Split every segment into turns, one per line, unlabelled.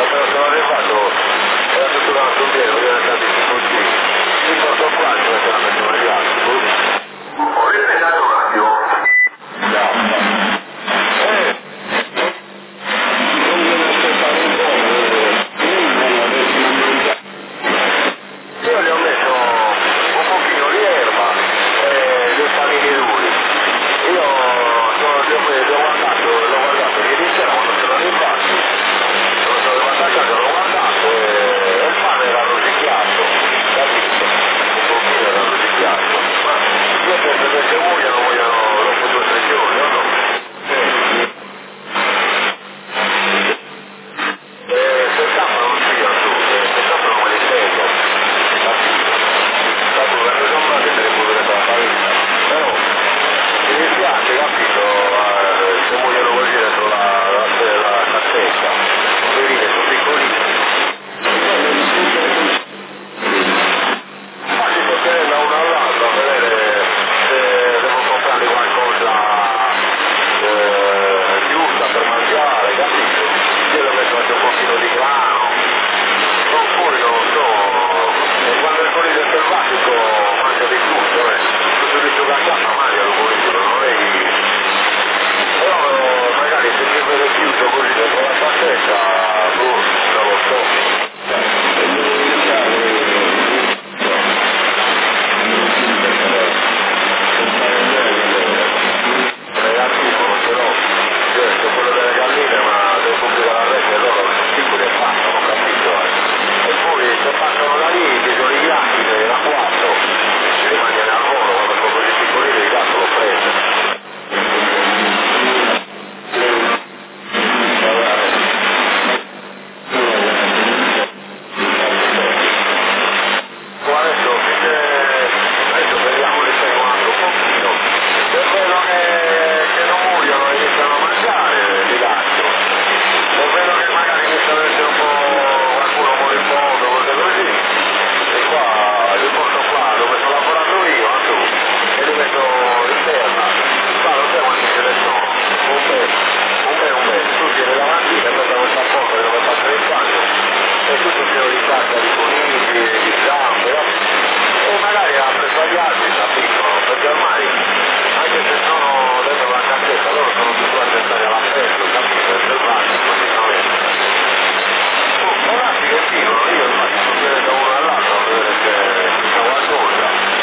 però sono arrivato, era tutto l'altro pieno, era stato così. Mi porto qua, dove c'è la persona di altro. Ho rispettato un attimo. Io gli ho messo un pochino di erba e due panini duri. Io l'ho guardato ieri sera quando sono arrivati. Sono arrivato a casa, l'ho guardato e il pane era rosicchiato, capito? Un pochino era rosicchiato. Ma io penso che se vogliono dopo 2 o 3 giorni, o no? Se tappa non sia tu, se tappa non me li tengo, capito? Dopo quando sono male te le puoi vedere la farina. Però mi dispiace, capito? Se vogliono così dentro la cassetta, poverine, sono piccolini. Ma si può tenere da uno all'altro a vedere se devo comprare qualcosa di usa per mangiare, capito? Io le metto anche un pochino di grano, oppure non so, e quando il coniglio è selvatico mangia di tutto, tutto di sulla casa mangia lo coniglio, non è però magari se mi vede chiuso così dentro la cassetta, non lo so. Negativo, non ce l'ho. Certo, quello delle galline, ma devo comprare la rete e loro sono sicuri e passano, capito? E poi se passano da lì, ci sono i gatti da 4, ci rimangono al volo, quando sono così piccolini il gatto lo prende. Adesso vediamo le 6 un altro pochino. Per quello che non muoiono e iniziano a mangiare, li lascio. Per quello che magari iniziano a essere un po' qualcuno moribondo, cose così. E qua, li porto qua dove sto lavorando io, a tu, e li metto in terra. Qua non so quanti ce ne sono. Un bel. Tu tieni davanti e metti questa porta dove passa il bagno. E tutto pieno di caccia di conigli, di zampe, no? E magari ha preso agli altri, capito? Perché ormai, anche se sono dentro la cassetta, loro sono tutti attentati all'affetto, capito? È selvatico, continuamente. Un attimo che vivono, io ormai sono bene da uno all'altro a vedere se c'è qualcosa.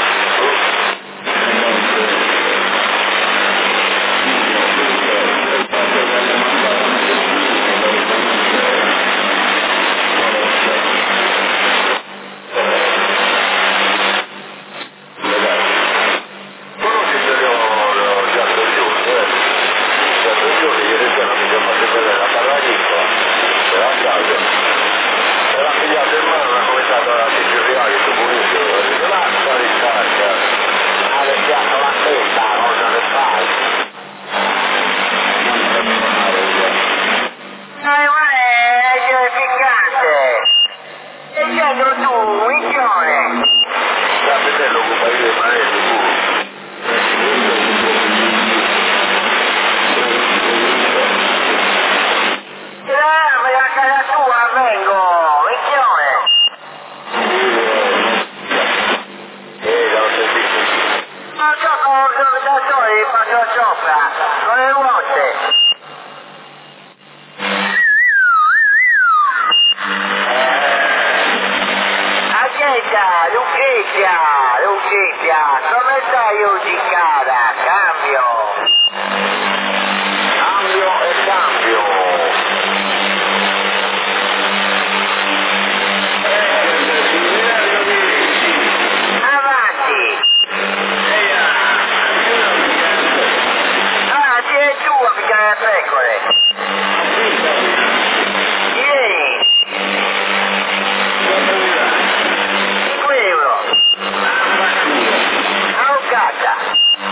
Conosci se li ho già 3 giorni, Già 3 giorni, ieri sera mi sono fatto vedere la barra agricola, era a casa. Era pigliato in mano, ha cominciato a siciliare il comunista, e ho detto, lascia ricaccia. Ha lecchiato la testa, cosa ne fai? È piccante! E dietro tu, minchione! Capitello occupa io i manetti, ma a casa tua vengo, minchione! L'ho sentito. Ma gioco da soli, faccio sopra, con le ruote. Lucrezia, come stai oggi cara? Cambio e cambio. Avanti. Avanti è tu a pigliare le pecore. Ieri. 5 euro. Avvocata.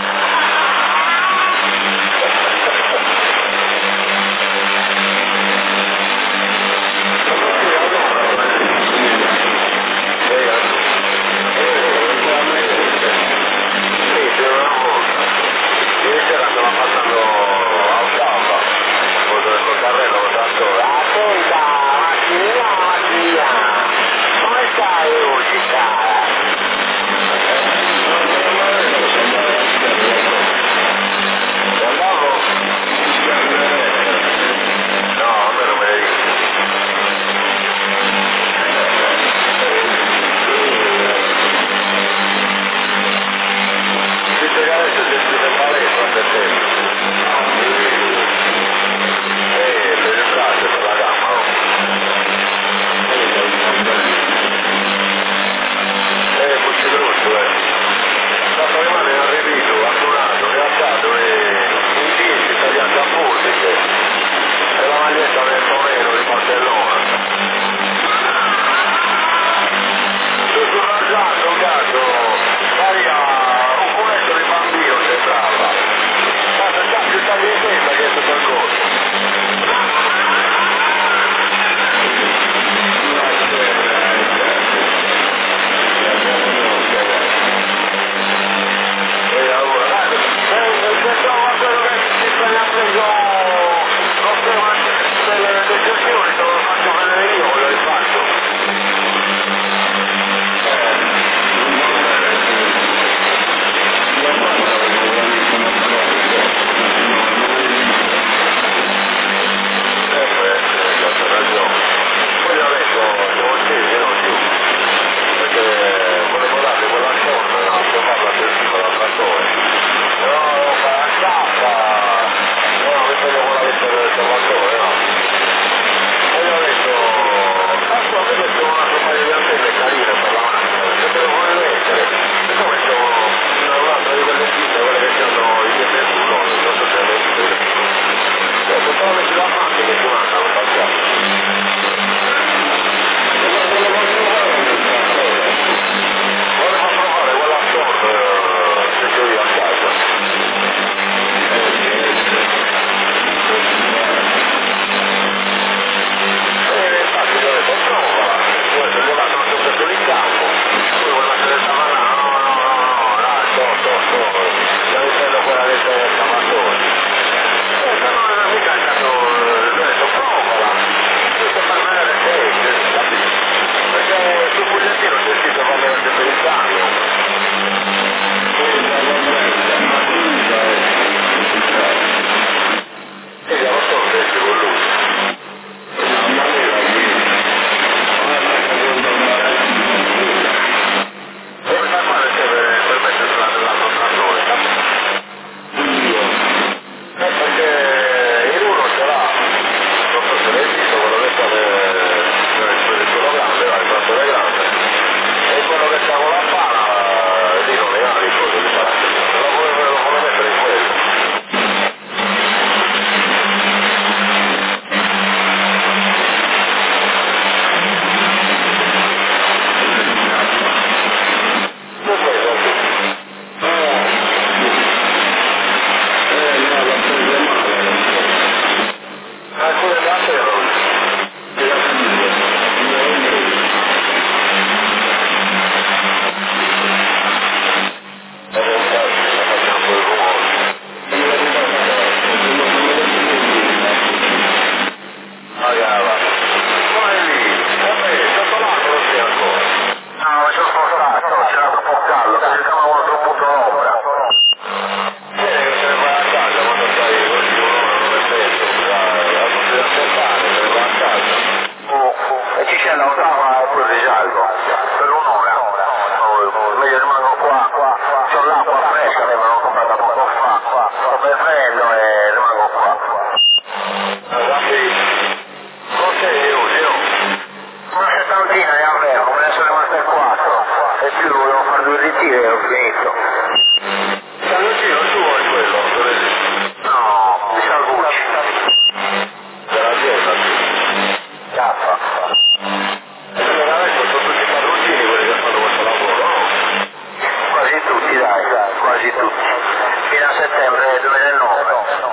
la ottava e poi risalgo per un'ora. Meglio rimango qua, c'ho l'acqua fresca che me l'ho comprata poco fa, sto bevendo e rimango qua. Ragazzi, forse io, una settantina ne avevo, me ne sono rimaste 4 e più volevo fare 2 ritiri e ho finito. Salutino tuo è quello? No, di Salvucci. Della chiesa, Caffa. Allora adesso sono tutti padroncini quelli che fanno questo lavoro, no? Quasi tutti, dai, quasi tutti. Fino a settembre 2009.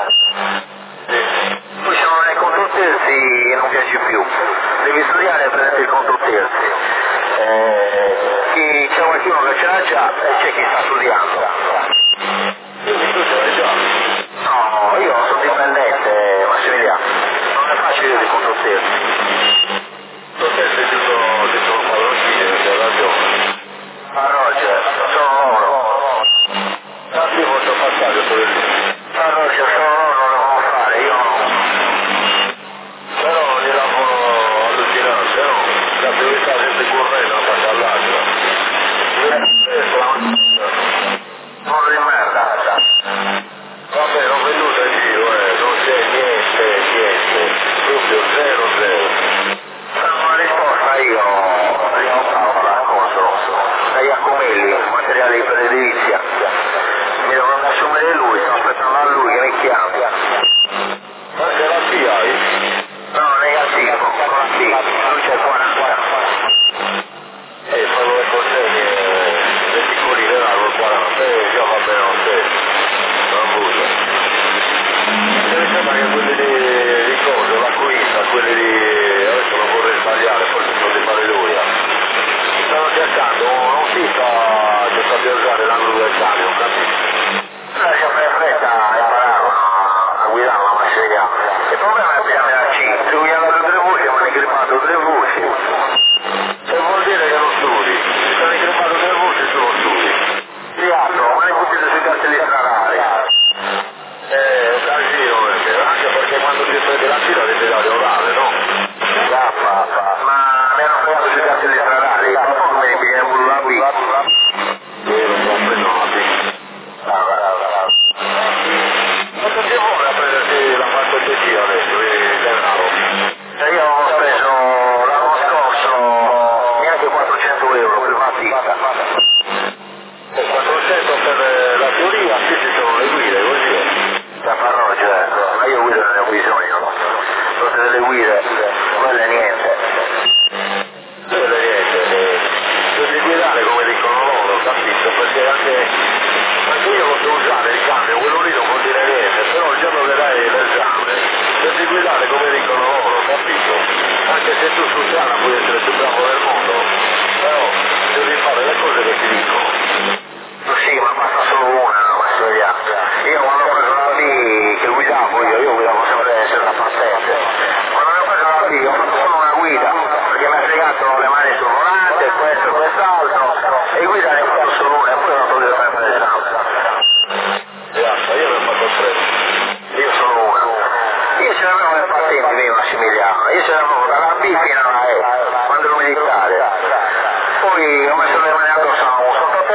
Sì. Poi se non hai conto terzi non piaci più. Devi studiare e prenderti il conto terzi. C'è qualcuno che ce l'ha già e c'è chi sta studiando. Quindi tu ce l'hai già? No, io sono dipendente, Massimiliano. Non è facile di conto terzi. Tu sei giusto un padroncino, c'hai ragione. Ma Roger, sono loro. Tanti voglio passare pure lì. Ma Roger, sono loro, non lo devo fare, io no. Però li lavoro allucinante, no? La priorità sempre correndo da parte all'altra. Non di merda. Vabbè, non venuto in giro, non c'è niente. Proprio 0. Una risposta io ho Paola, dai Accomelli, materiali per edilizia. Mi devono assumere lui, sto aspettando a lui che mi chiami. Ma che la sia hai? No, negativo, con la T, lui c'è 40. Fanno le consegne, le piccoline là col 40, già va bene lo stesso. Non abuso. Mi sembra che quelli di coso, l'acquista, quelli di... adesso non vorrei sbagliare, forse sono di Alleluia. Stanno cercando un fisso che sappia usare l'angolo del cambio, non capisco. Lascia fare fretta a imparare a guidare una masseria. Il problema è pigliare la C, se guidano 3 voci, ma ne grippato 3 voci. E vuol dire che non studi, se sono grippato 3 voci tu non studi. Di altro, ma ne pubblicate sui cartelli stradali. Un casino, anche perché quando ti prendi la fila devi dare orale, no? Ma mi hanno fregato sui cartelli stradali, ma poi come mi viene pure la bici. Io non ho preso la bici. Quanto ti vuole a prenderti la parte di adesso, denaro? E io ho speso l'anno scorso neanche 400 euro per una pista. 400 per la teoria, qui ci sono le guide, così. Da parrocchia, ma io guida non ne ho bisogno. Tutte delle guide, quelle niente. Quelle niente. Devi guidare come dicono loro, capito? Perché anche io posso usare il cambio, quello lì non vuol dire niente, però il giorno che dai l'esame, devi guidare come dicono loro, capito? Anche se tu su strada puoi essere più bravo del mondo, però devi fare le cose che ti dicono. Sì, ma basta solo una, Massimiliano. Io quando ho preso la B che guidavo io guidavo sempre senza patente. Quando ho preso la B ho fatto solo una guida, perché mi ha fregato le mani sul volante, questo e quest'altro, e guida ne ho fatto solo una, e poi ho fatto direttamente l'esame. Io ne ho fatto 3. Io sono una. Io ce l'avevo le patenti mie, Massimiliano, io ce l'avevo dalla B fino alla E, quando ero militare. Poi ho messo le mani addosso a un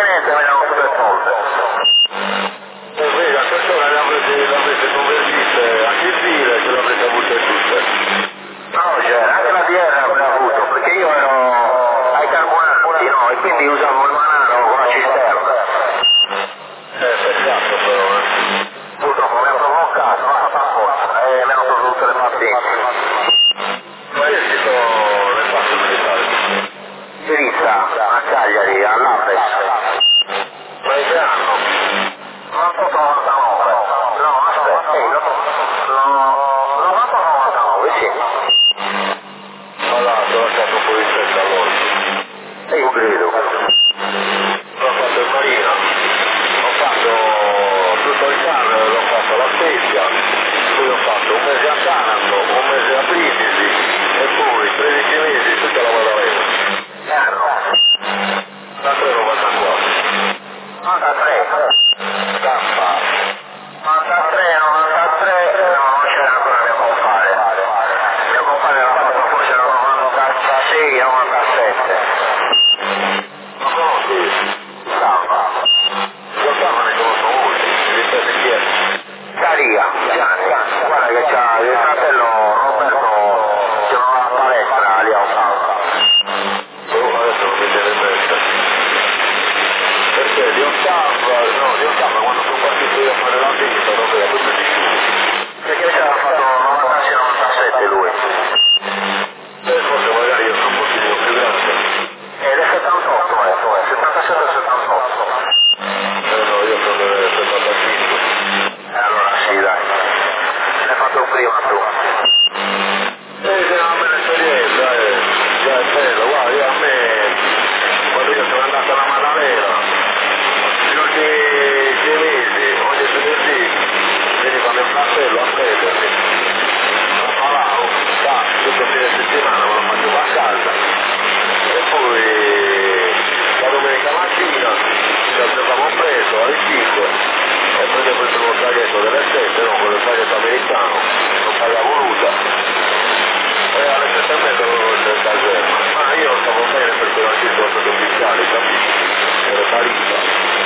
sono stati ufficiali, capisci? Per Parigi.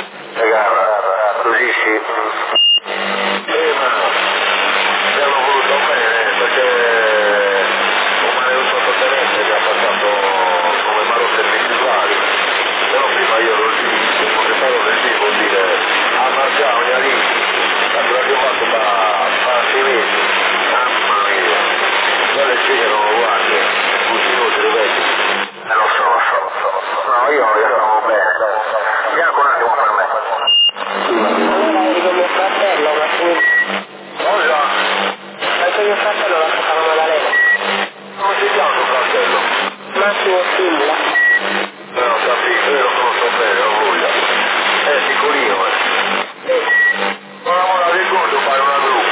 Così sì.
Ma mi hanno voluto bene perché un maledetto sottotenente mi ha passato come malo servizi vari, però prima io ero lì, come stavo lì vuol dire ammazziamo lì, l'abbiamo fatto da 6 mesi, mamma mia, quelle sì che non lo guardi, tutti inutili vedi.
Lo so. No, io stavo bene. Bianco un attimo per me.
Allora eri con mio fratello, Massimo.
Cosa?
Anche mio fratello la faceva Maddalena.
Come si chiama tuo fratello?
Massimo Simula.
Ho capito, io lo conosco bene, ho voglia. Sicurino, non la ricordo fare una gru.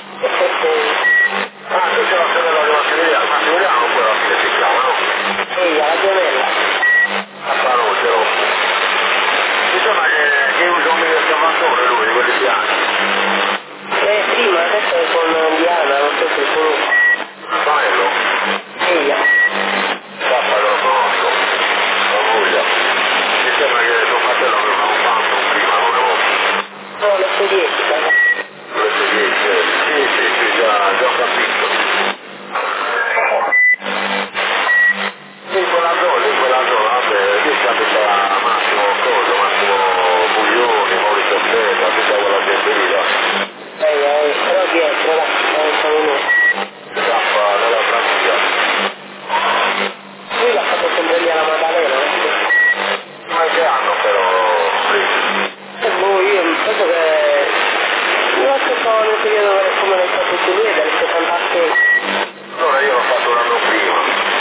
Ah, tu sei la sorella di Massimiliano, poi alla fine si chiama, no?
Ehi, la gemella.
A Parogero. Mi sembra che usa un videochiamatore lui, di quelli bianchi.
Prima, adesso è con Diana, non so se conosco.
Bello.
Ehi.
Papà lo conosco. Ho voglia. Mi sembra che tuo fratello aveva un banco prima, come volta.
No, le sue 10, cara.
Sì, già ho capito. In quella zona, vabbè, lì capita Massimo Buglioni, Maurizio Stella, tutta quella gente lì, là.
Però dietro, là, siamo noi.
Scappa nella Francia.
Lui l'ha fatto sempre lì alla Maddalena,
Ma che hanno però lì?
io penso che... Io aspettavo nel periodo come l'hai fatto tu lui, del 76.
Allora io l'ho fatto un anno prima.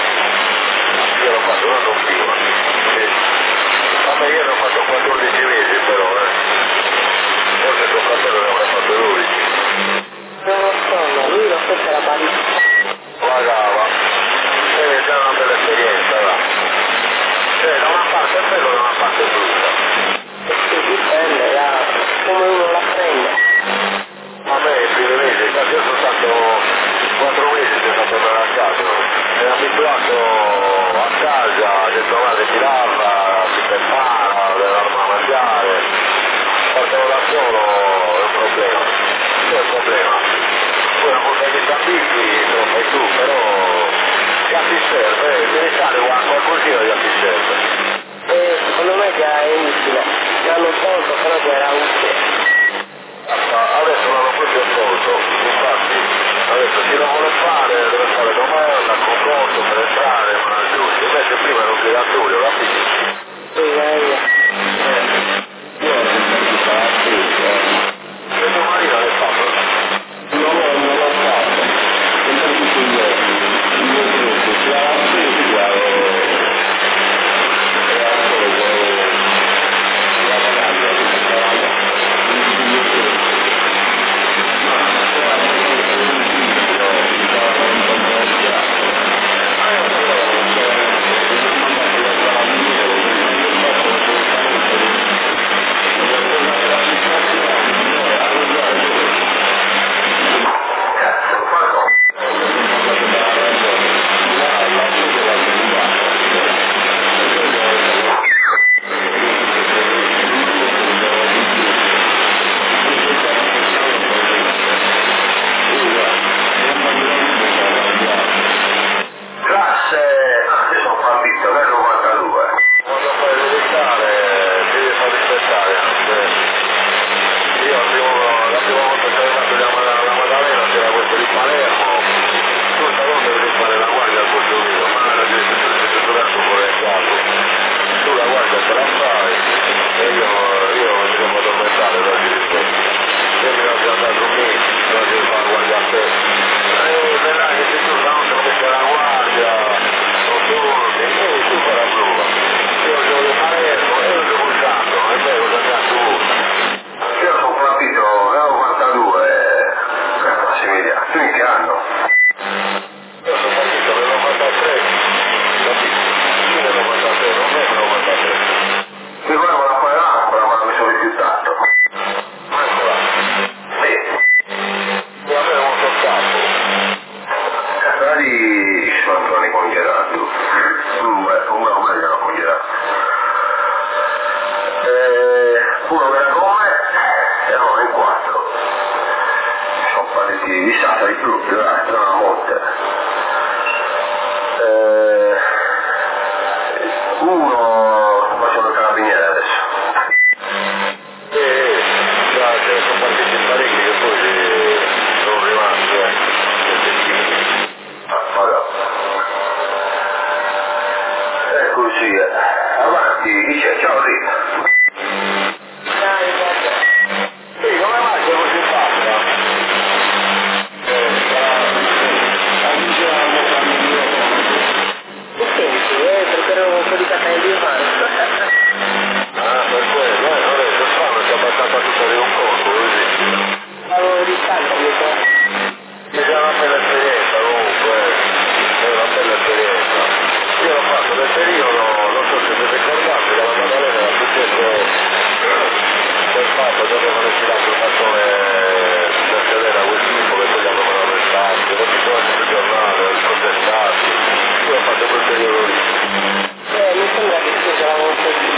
Sì. Vabbè, io ne ho fatto 14 mesi però, Forse tuo fratello ne avrà fatto 12.
Non lo so, ma lui lo stesso era Parigi.
Pagava. È già una bella esperienza, va. Da una parte è bello, da una parte è brutta.
E sì, dipende da come uno la prende.
A me i primi mesi, infatti io sono stato 4 mesi senza tornare a casa. Mi ha abituato a casa, ha detto guarda ti lava, si prepara, le darmi a mangiare. Partono da solo è un problema. È un problema. Poi una volta che ti abitui lo fai tu, però già ti serve, devi fare qualcosina già ti serve.
Secondo me già è utile. L'hanno tolto, però già era utile.
Adesso l'hanno proprio tolto, infatti adesso chi lo vuole fare deve fare domanda, concorso per entrare, ma non giusto, invece prima era obbligatorio, capisci?
Sì,
E tua marina l'hai fatto?
Non l'ho fatto. Sempre tutti gli gruppi, sia la fisica e la cosa,
così, avanti, ciao Rita. Sì, come mai sei così fatta?
Mi senti? Preparo un po' di capelli di mano.
Ah, per quello, non è so strano, si è abbastanza tutta di un colpo, così.
Avevo di caldo, mi sa.
Mi sa una bella esperienza comunque, è una bella esperienza. Io l'ho fatto nel periodo, non so se vi ricordate, dalla Maddalena era successo quel fatto dove non è tirato il mattone per sedere a quel tipo che poi l'hanno arrestato, non si può essere sul giornale, protestati. Io ho fatto quel periodo lì.
Mi sembra che sia già un po' più.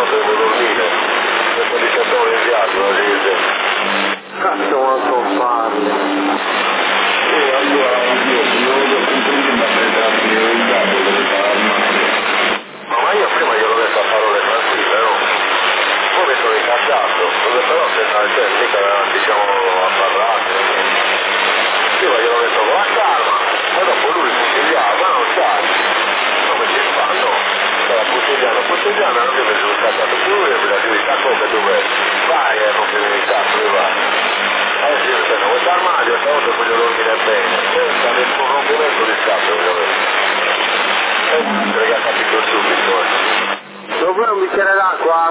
stanotte devo dormire. Questo 17 ore in viaggio, la gente.
Cazzo, ma non farle. Allora, io devo comprendere la priorità dove sta armato.
Ma io prima gliel'ho detto a parole tranquille, no? Poi mi sono incazzato, però se mica diciamo a parlare. Prima gliel'ho detto con la calma, ma dopo lui consigliava, no, sai, come si fa, no? Stava consigliando, non mi sono incazzato più, e mi ha detto, cazzo che dove vai, non mi devi cazzo, dove vai? Adesso io dico, questo armadio, stavolta voglio dormire bene, questo è il suo rompimento di scatto, voglio vedere. E che ha capito subito,
Lo vuoi un bicchiere d'acqua?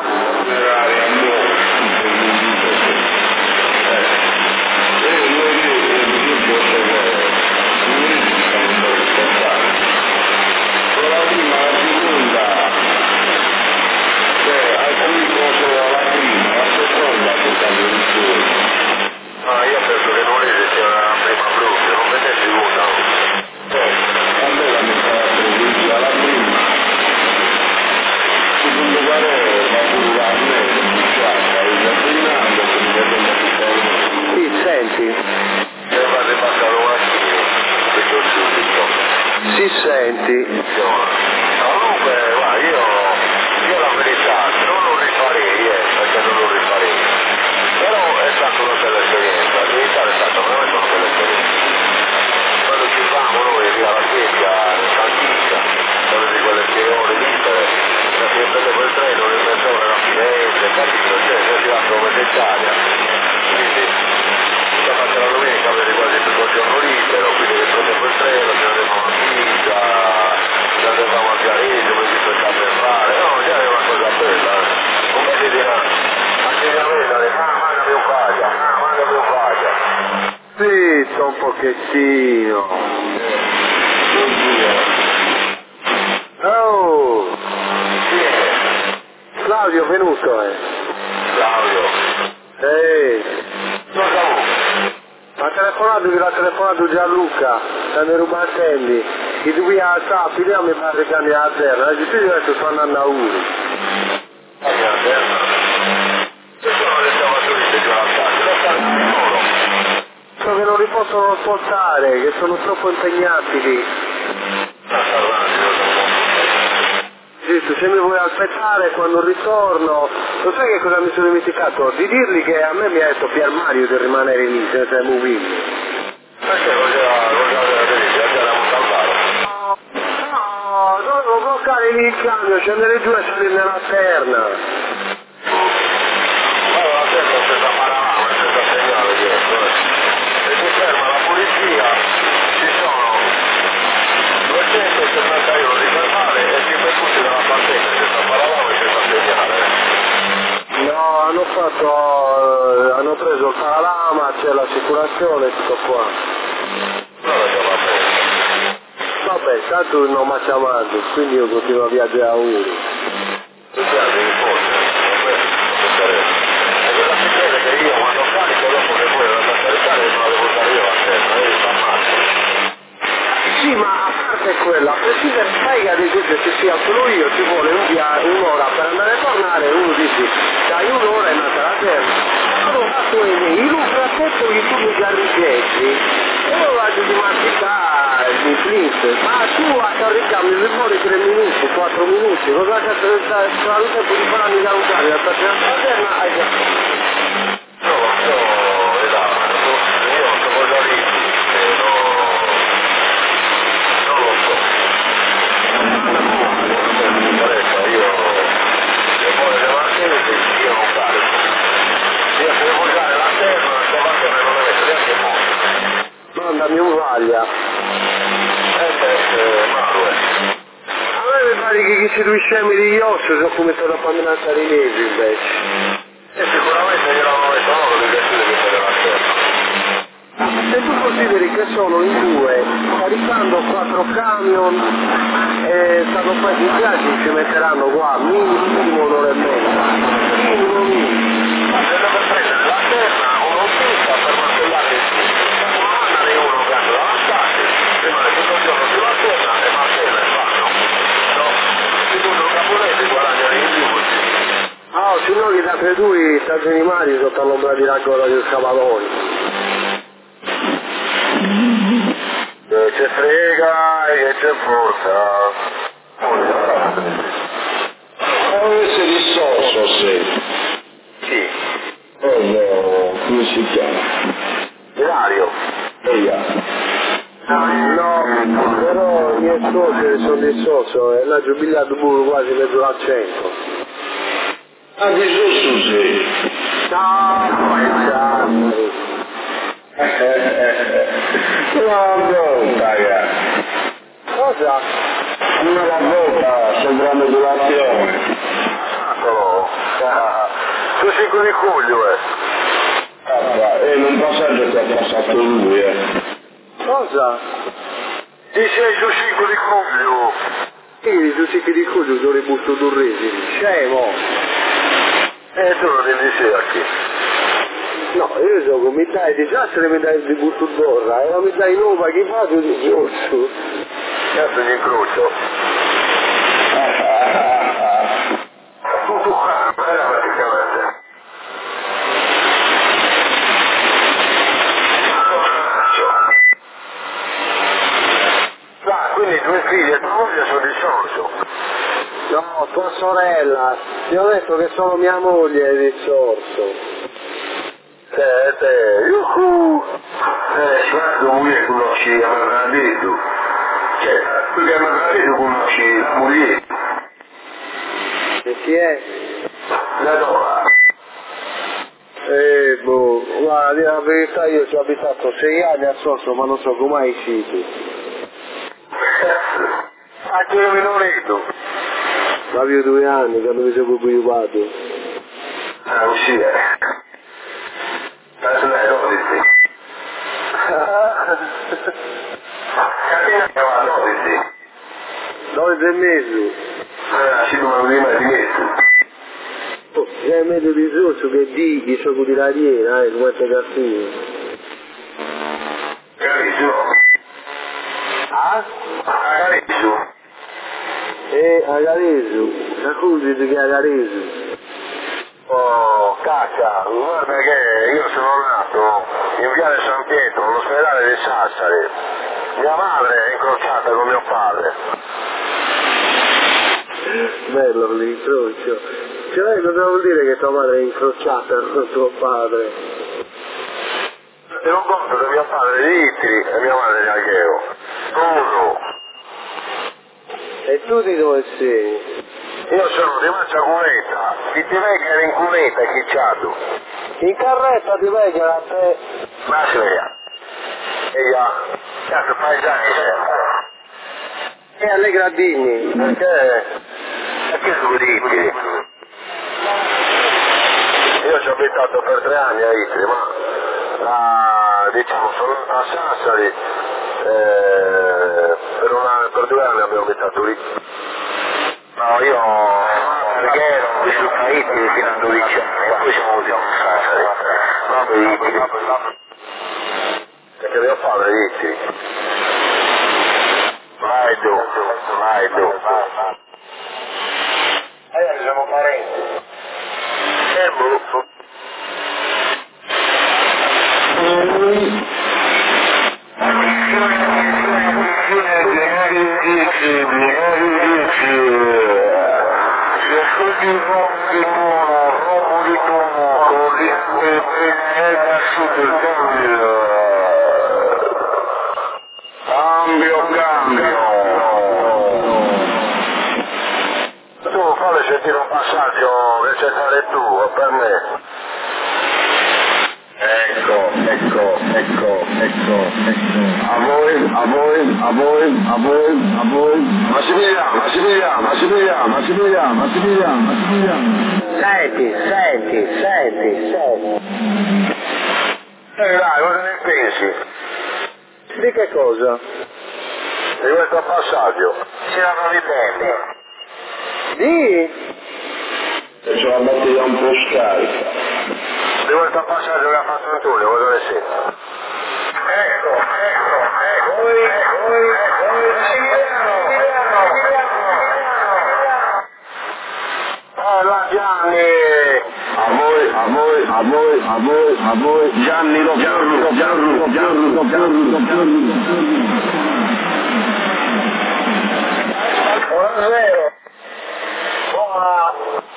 Ah, io penso che non sia la prima brutta, non vedessi una.
Allora mi stava prendendo alla prima. Secondo parere va pure a me, sì, senti?
Se vado passare un attimo, vedo subito.
Si senti?
Comunque, guarda, io la verità non lo rifarei, perché non lo rifarei. Però è stata una bella esperienza, il militare è stata veramente una bella esperienza. Quando ci siamo noi via la chiesa, antica, sono di quelle 6 ore libere, perché prendevo il treno, nel mezz'ora a Firenze, capito? Cioè, si è arrivato come d'Italia. Quindi, si è fatta la domenica, avere quasi tutto il giorno libero, quindi prendevo il treno, ci andavamo a Pisa, ci andavamo a Viareggio, poi ci toccava per fare, no, già è una cosa bella, come si dirà, anche mia amica, mandami un paglia, mandami un paglia.
Zitto un pochettino. Oh!
Chi è?
Claudio venuto
Claudio. Cosa vuoi?
l'ha telefonato Gianluca, stanno rubatendi, che tu via sta, figlia mi pare che anni a terra, e tu adesso stanno andando a Uri.
Anni a terra? Che sono le scavatrici di una casa? Lo stanno di loro.
So che non li possono spostare, che sono troppo impegnati lì. Giusto, se mi vuoi aspettare quando ritorno, lo sai che cosa mi sono dimenticato? Di dirgli che a me mi ha detto Pier Mario di rimanere lì senza muovirmi.
Perché cosa devi andiamo a salvare?
No, dovevo bloccare lì il cambio, scendere giù e salire nella terna.
Allora la terra senza panorama, senza segnale dietro. E si ferma la polizia, ci sono 260 euro di fermare e si percuti dalla partenza senza panorama e senza segnale.
No, hanno preso il panorama, c'è l'assicurazione e tutto qua.
Allora già va bene.
Vabbè, tanto non mi ha chiamato, quindi io continuo a viaggiare a Uri.
Tu ti hai in forza, non interessa. E cosa succede che io quando carico dopo che voi andate a caricare non la devo dare io a terra, io sta male.
Sì, ma a parte quella, precisa sai che ad esempio se sia solo io ci vuole un'ora per andare a tornare, uno dice, dai un'ora e andate alla terra. Allora tu e me, in un frattempo gli tu mi carrichetti, e io vado di mazzicare di flint, ma tu a carricarmi mi fuori 3 minuti, 4 minuti, cosa cazzo sta il tempo di farmi caricare da stazione alla terra, hai già.
No, io non so cosa lì, non lo so. Non mi interessa, io se vuole le macchine io non carico. Io se devo usare la terra, la scavazione non la metto neanche molto.
Mandami un vaglia.
Manuel.
A me mi pare che chi si due scemi di Iosso sono come stato a camminare i mesi invece.
E sicuramente gliel'hanno messo loro di decide di fare la terra.
Se tu consideri che sono in due, caricando 4 camion, e stanno poi in viaggi ci metteranno qua minimo un'ora e mezza. Minimo.
Ma se deve prendere la terra o non pista per martellare il sito, non mandare uno che anda davanti, rimane tutto il giorno sulla terra e martella e fanno. No? Secondo il caponese guadagnano in più.
No, se no che da credui stati animali sotto l'ombra di raccolta del cavalone.
Che c'è frega e che c'è forza.
Avesse dissocio, sì.
Chi?
Come si chiama?
Ilario.
No, però i miei suoceri sono dissocio e l'ha giubilato pure quasi mezzo accento.
Ah, dissocio, sì.
Ciao,
Una volta,
cosa?
una volta sembra modulazione.
Oh. Su 5 di Cuglio,
In un passaggio che ha passato lui,
Cosa?
Ti sei su 5 di Cuglio?
Io su sicchi di cuglio sono i busto durresi, scemo!
E tu non ti sei a chi?
No, io sono con metà di disastro e metà di busto d'orra, e la metà di nuova che vado di giusto.
Cazzo di incrocio. Tutto qua, praticamente. Quindi i tuoi figli e tua moglie sono dissolto.
No, tua sorella, ti ho detto che sono mia moglie è dissorso.
Te, yuhu! Tu moglie conosci a marito. Cioè, tu che a marito conosci la moglie.
E chi è?
La donna.
Boh, guarda, la verità io ci ho abitato 6 anni a Sorso, ma non so come mai uscito.
A che minore tu?
Ma più 2 anni che non mi sono preoccupato.
Ah, uscire. Adesso dai, no, dici. Cammina che va, no, dici.
9 e mezzo.
Ci come prima di mezzo.
Oh, sei meglio di Sorso che di gioco di rariera, come te cazzino.
Capisci, no?
Ah?
Capisci?
A Garesu, raccontati che a Garesu.
Oh, caccia, guarda che io sono nato in Viale San Pietro, all'ospedale di Sassari. Mia madre è incrociata con mio padre.
Bello l'incrocio. Cioè, cosa vuol dire che tua madre è incrociata con tuo padre?
E non conto che mio padre è di Itri e mia madre è di Alghero. Solo.
E tu di dove sei?
Io sono di Manciacuneta, di Tivecchia era in Cuneta, chicciato.
In carretta ti veglia a te.
Ma sveglia. E già, cazzo paesani
E alle gradini.
Perché tu dici? Io ci ho abitato per 3 anni a Itri, ma diciamo sono nato a Sassari, per 2 anni abbiamo abitato lì. No, io perché ero vissuto a Itri fino a 12 anni e poi siamo venuti a Sassari. Proprio di Itri. Perché mio padre è di Itri. Vai tu. Siamo parenti. Boh. Cambio. Tu fammi sentire un passaggio che c'è fare tu, per me. Ecco. A voi. Massimiliano.
Senti.
Dai, cosa ne pensi?
Di che cosa?
Di questo passaggio? C'erano i belli.
Di?
C'è la batteria un po' scarica.
Di questo passaggio che ha fatto Antonio, cosa ne senti? Ecco. La Gianni!
A voi, Gianni lo Gianni.
Buonasera! Buona!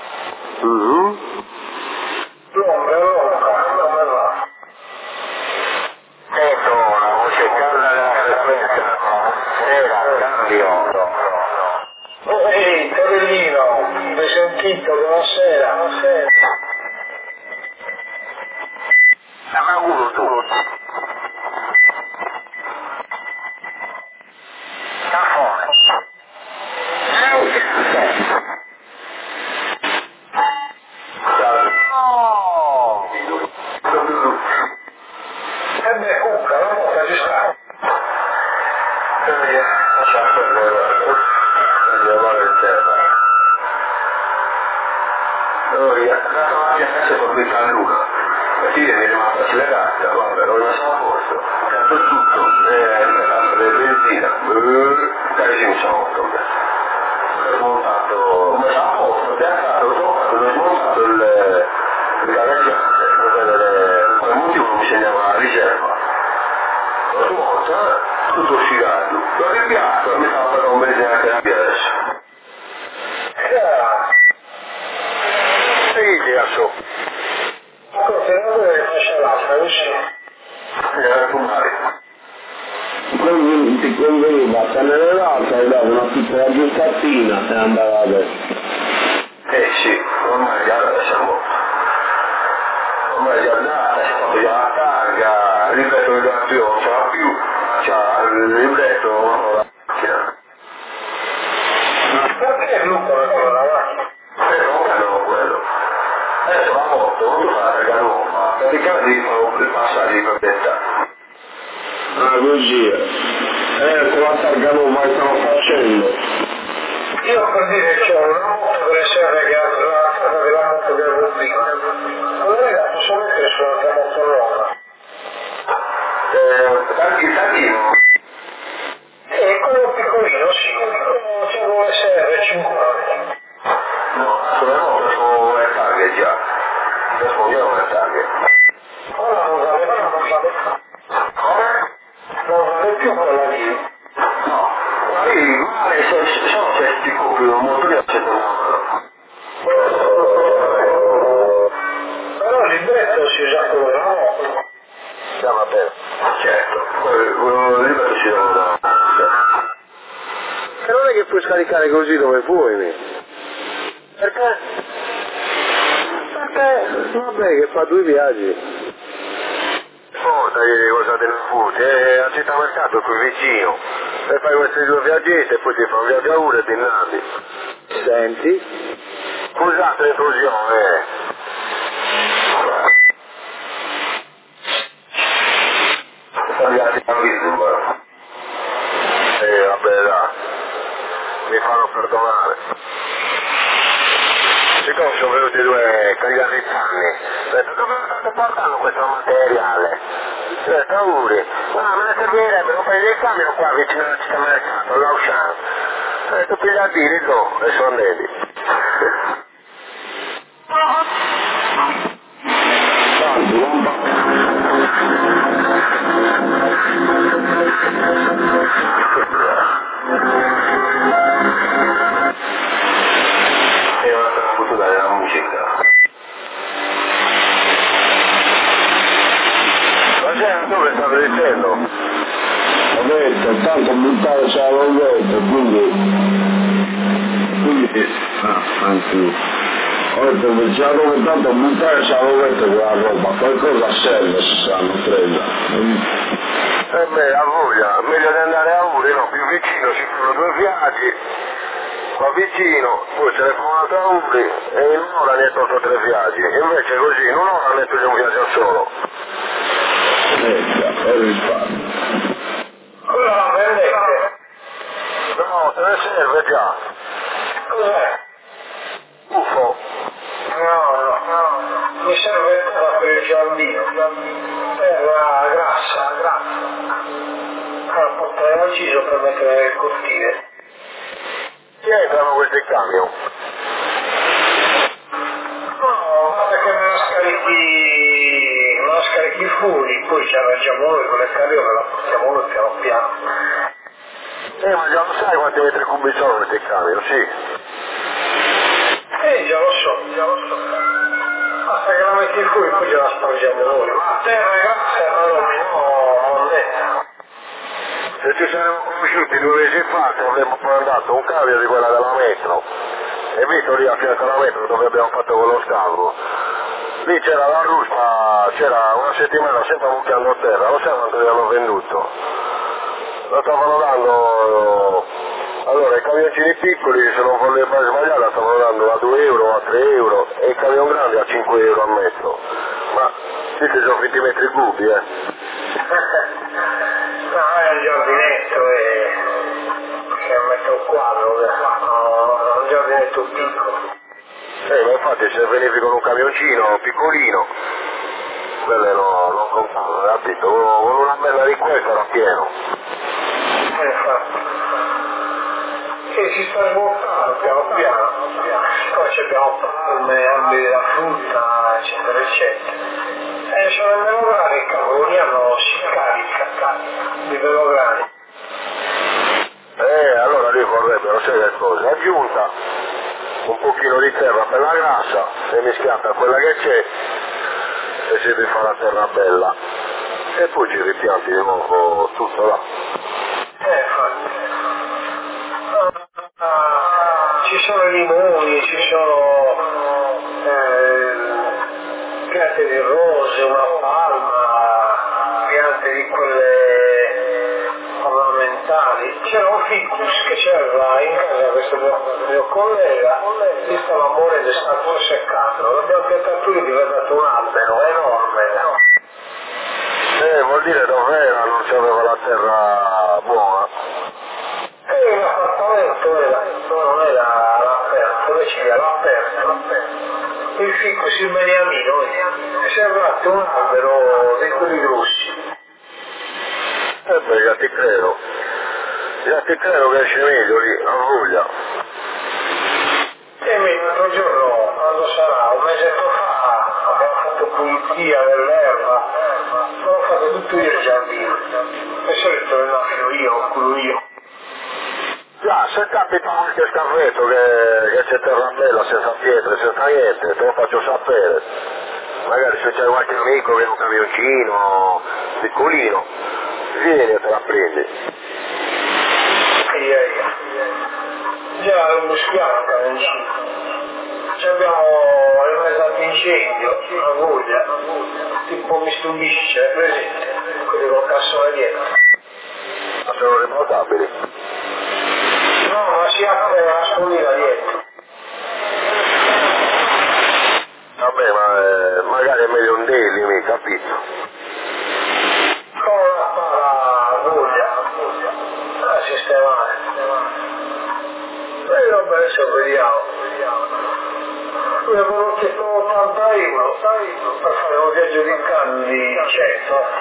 L'ombra, come va? Sento una voce calda della frequenza. Sera, cambio. Ehi, Torellino, mi hai sentito? Buonasera. Ma uno tu. Tutto scigato, ma che piatto mi stava per un mese anche la adesso. Sì, adesso. Continuare a fare l'altra, non fumare.
Quindi ti conveniva a tenere l'altra e dare una piccola giustatina e andava adesso.
Sì, ormai già siamo. Ormai già andata, si è fatto già la targa, il libretto di garanzia non ce l'ha più. Il libretto non la macchina. Perché Luca non la macchina? Non quello. Adesso la moto, non fa la targa nuova, praticamente gli fanno il passaggio di proprietà.
Così con la targa nuova che stanno facendo.
Io per dire che ho una moto che serve che ha la targa della moto che avevo prima. Allora ragazzi, posso mettere sulla moto nuova? Tantino. Quello piccolino, sì, c'è un SR50. No, sulla moto sono le targhe già. Rispondiamo alle targhe. Ora non vale più. Come? Non vale più quella lì. No, quella lì vale se non c'è ti compri un motore a 100 però il libretto si usa come una moto. Va bene, certo, quello libretto si deve usare.
Che non è che puoi scaricare così dove vuoi,
Perché?
Perché? Vabbè che fa 2 viaggi.
Dai cosa te ne fotti, a città mercato qui vicino. E fai questi 2 viaggetti e poi ti fa un viaggio a ore e ti nandi.
Senti?
Scusate l'intrusione, Tagliati a Lisbon. Vabbè dai, mi fanno perdonare. Siccome sono venuti 2 cagliaritani, ho detto dove state portando questo materiale? Ho detto auguri, ma me ne servirebbe un paio di camion qua vicino alla città mercato, all'Auchan. Ho detto pigliatini dopo e sono andati. E ora sono potuto dare la musica. Ma c'è, dove state dicendo?
Ho detto, tanto buttare c'è la rovetta, quindi anzi, ho detto che c'è la rovetta, tanto buttare c'è la rovetta quella roba, qualcosa serve, si sa, non prenda.
Beh, a voglia, meglio di andare a Uri, no, più vicino, si fanno 2 viaggi, qua vicino, poi se ne fa un altro a Uri e in un'ora ne è tolto 3 viaggi, invece così in un'ora ne toglie un viaggio solo.
Per risparmio.
Cosa la prendete? No, te ne serve già. Cos'è? UFO. No, mi serve per il giardino, per la grassa. Portare l'aciso per mettere nel cortile. Chi entrano questi camion?
poi ci arrangiamo noi con le carriere, la portiamo noi piano piano.
Ma già lo sai quanti metri cubi sono questi camion, sì.
Già lo so. Basta che la metti in fuori, poi ce la spargiamo noi. Ma a terra, ragazzi, no, non è.
Se ci saremmo conosciuti 2 mesi fa, avremmo poi andato un camion di quella della metro. E visto lì a fianco alla metro dove abbiamo fatto quello scavo, lì c'era la ruspa, c'era una settimana sempre mucchiando a terra, lo sai quanto gli hanno venduto? Lo stavano dando, allora i camioncini piccoli se non volevo sbagliare la stavano dando a 2 euro, a 3 euro e i camion grandi a 5 euro a metro. Ma sì che sono 20 metri cubi,
No, è un giardinetto e che metto un quadro, no, un giardinetto piccolo.
Ma infatti se venivi con un camioncino piccolino, quelle non contavano, capito? Con una bella di questa era pieno.
Infatti. E si sta smontando piano piano. Poi abbiamo palme, alberi della frutta, eccetera, eccetera. E sono i melograni, il cavolo, si carica di melograni.
Allora lì vorrebbero, sai che cosa? Aggiunta un pochino di terra bella grassa e mischiata a quella che c'è e si rifà la terra bella e poi ci ripianti di nuovo tutto là.
Infatti. Ci sono i limoni, ci sono piante di rose, una palma, piante di quelle ornamentali. C'era un ficus che c'era in casa questo mio collega, lì stava morendo e stava seccando, l'abbiamo piantato lì, è diventato un albero enorme.
Vuol dire dov'era, non c'aveva la terra buona.
L'appartamento non era all'aperto, invece era all'aperto. Il ficus, il beniamino, è sembrato un albero di quelli grossi.
Beh, già ti credo che esce meglio lì, a voglia.
E l'altro giorno, quando sarà, un mesetto fa, abbiamo fatto pulizia dell'erba, abbiamo fatto tutto io il giardino. E solito lo faccio io, culo io.
Già, se capita qualche scarretto che c'è terra bella, senza pietre, senza niente, te lo faccio sapere. Magari se c'è qualche amico che ha un camioncino piccolino, vieni e te la prendi.
Già lo buschiamo il camioncino. Ci abbiamo il mezzo incendio, a voglia, tipo mi stupisce, presente, quelli con cassone dietro.
Ma sono riportabili?
No, ma si apre la spolina dietro.
Vabbè, ma magari è meglio un daily, mi capito?
Con la pala voglia, a sistemare. E vabbè, adesso vediamo. Mi avevo chiesto 80 euro per fare un viaggio di canne di 100.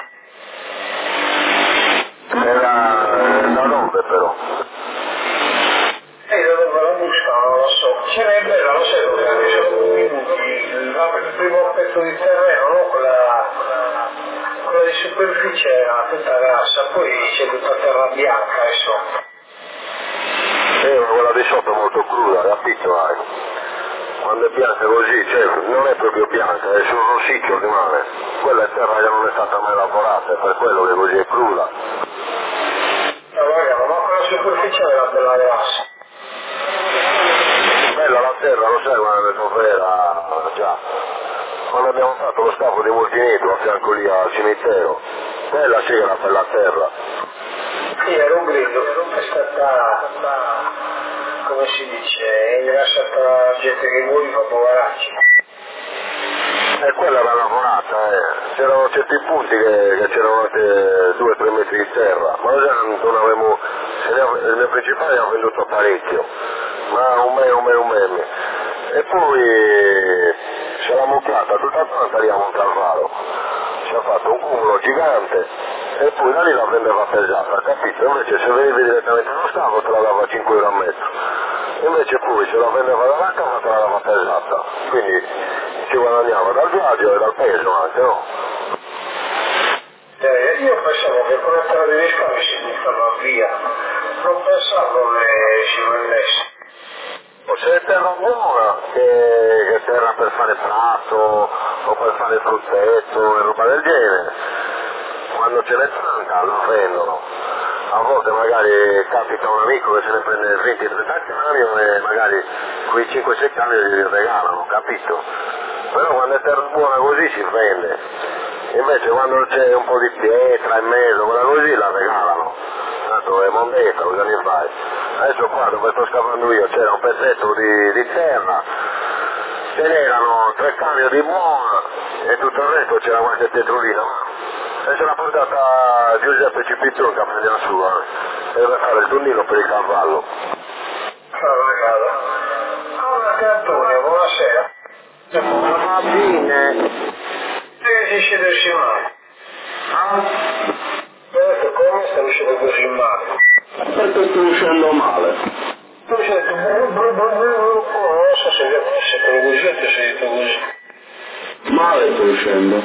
Era da dove però?
Da dove la busca non lo so. Ce n'è bella, lo sai dove è? Sono il primo pezzo di terreno, no? Quella di superficie era tutta grassa, poi c'è tutta terra bianca e sopra.
Ma quella di sotto è molto cruda, capito? Quando è bianca così, cioè non è proprio bianca, è sul rossiccio rimane. Quella è terra che non è stata mai lavorata, è per quello che così è cruda.
Ma quella superficie era bella grassa.
Bella la terra, lo sai quando era già. Quando abbiamo fatto lo scavo di Multineto a fianco lì al cimitero, quella sì era bella terra.
Sì, era un grido, è stata, come si dice, ingrassata gente che moriva, poveracci.
E quella era lavorata, c'erano certi punti che c'erano anche 2-3 metri di terra, ma noi non avevamo, il mio principale ha venduto parecchio, ma un meme. E poi se l'ha mucchiata tutta quanta lì a Montalvaro, ci ha fatto un cumulo gigante e poi da lì la prendeva pesata, capito? Invece se venivi direttamente allo scavo te la dava a 5 euro a metro, invece poi se la prendeva dalla cava te la dava pesata, quindi ci guadagnava dal viaggio e dal peso anche, no?
Io pensavo che con la terra di riscambi si buttava via, non pensavo che si vendesse.
O c'è terra buona, che terra per fare prato o per fare frutteto e roba del genere. Quando ce n'è tanta lo vendono. A volte magari capita un amico che se ne prende 20-30 camion e magari quei 5-6 camion li regalano, capito? Però quando è terra buona così si vende. Invece quando c'è un po' di pietra in mezzo, quella così la regalano. Tanto è mondetta, cosa ne fai? Adesso qua dove sto scavando io c'era un pezzetto di terra, ce n'erano 3 camion di buona e tutto il resto c'era qualche tetrolina. E ce l'ha portata Giuseppe Cipitrunca a prendere su, per fare il tonnino per il cavallo.
Allora, Antonio, buonasera.
Va bene.
Devi scedersi male. Come stai uscendo così male?
Perché sto uscendo male?
Tu sei detto non so se te lo così o ti sei detto così.
Male sto uscendo.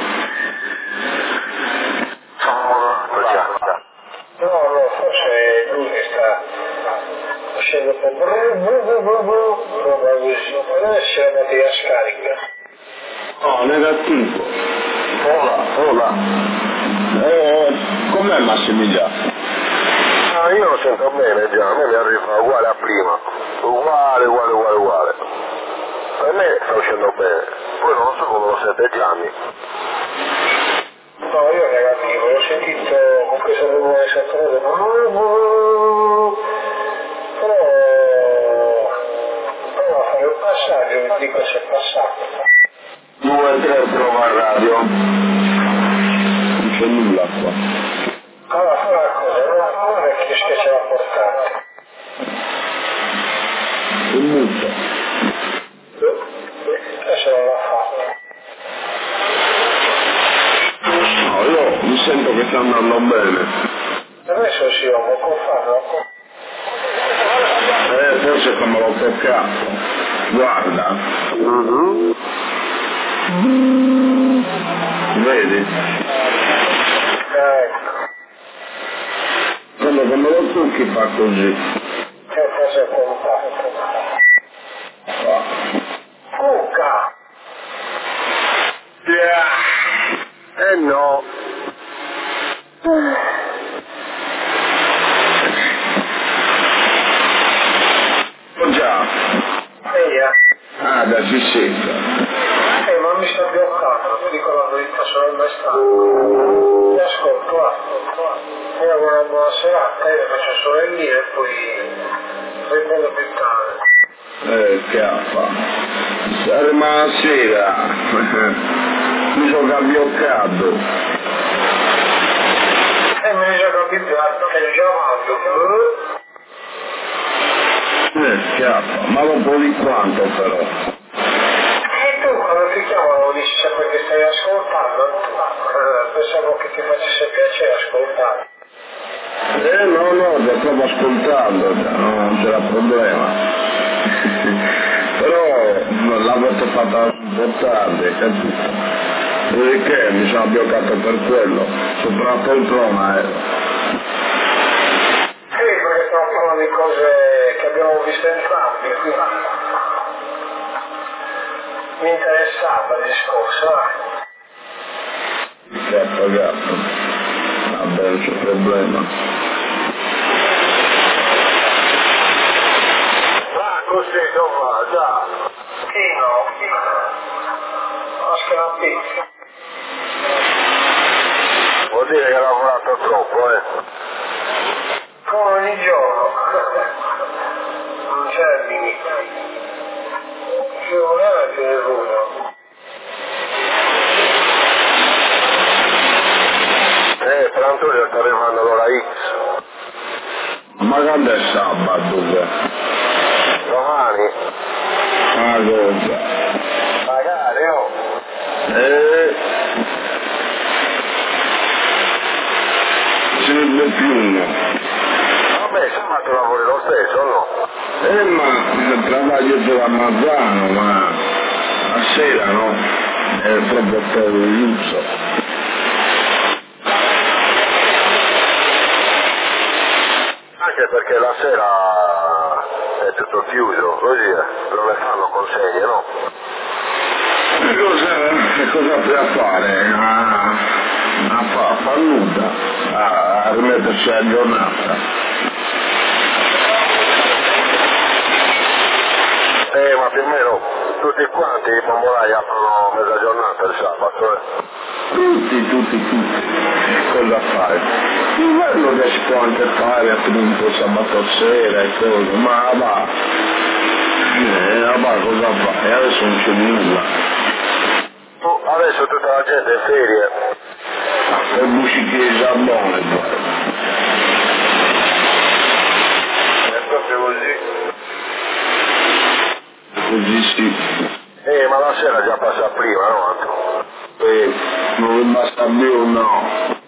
No, forse è lui che sta facendo un po' roba così. Però si è andati a scarica.
Oh, negativo. Hola. Com'è Massimiliano?
Ah, io lo sento bene già, a me mi arriva uguale a prima. Uguale. Per me sta uscendo bene. Poi non so come lo sente Gianni.
No, io negativo, l'ho sentito con questo rumore sottovoce, però prova a fare un passaggio e dico se è passato.
2-3 prova a radio. Non c'è nulla qua.
Allora fa una cosa, non la paura che ce l'ha portata.
Un muto.
Adesso non l'ha fatta.
No, io mi sento che sta andando bene.
Adesso sì, ho può farlo.
Forse come l'ho toccato. Guarda. Vedi?
Ecco,
Quando lo tocchi fa così.
che cosa è contatto?
Fa.
Cucca!
No.
Oh già.
Eia!
Ah, da Gisetta.
Ma mi sta bloccando, ti dico la verità, sono il maestro. Mi ascolto, mi auguro una buona serata, io faccio sorellina e poi riprendo più tardi.
Caffa. Saremo la sera. Mi sono abbioccato.
Me ne sono capitato che già mangio.
Caffa, ma un po' di quanto però.
E tu quando ti chiamano dici sempre che stai ascoltando? Pensavo che ti facesse piacere ascoltare.
No, già stavo ascoltando, non c'era problema. Però l'avevo fatta importante, capito? Perché mi sono bloccato per quello, sopra la poltrona
Sì, perché stiamo parlando di cose che abbiamo visto entrambi, quindi mi interessava il discorso,
gatto. Vabbè, non c'è problema.
Così non va, già.
Chi no? Oscar Pizza.
Vuol dire che ha lavorato troppo,
Come ogni giorno. Non c'è limite. Ci voleva più di uno.
Per Antonio sta arrivando l'ora X.
Ma quando è sabato?
Domani.
Ma cosa?
Magari, oh.
Ce ne deve più uno.
Vabbè, sabato lavori lo stesso, no?
Ma travaglio per Mazzano, ma a sera no? È troppo lusso.
perché la sera è tutto chiuso, così non le fanno consegne, no?
Che cosa puoi a fare? A far nulla, a rimetterci a giornata.
Ma più o meno tutti quanti i pombolai aprono mezza giornata il sabato,
Tutti. Cosa fai? L'inverno che si può anche fare appunto sabato sera e cose, ma va. Cosa fai? Adesso non c'è nulla.
Adesso tutta la gente è in ferie.
E musiche di giardone,
È proprio così.
così sì.
Ma la sera già passa prima, no Anto?
Non basta più, no.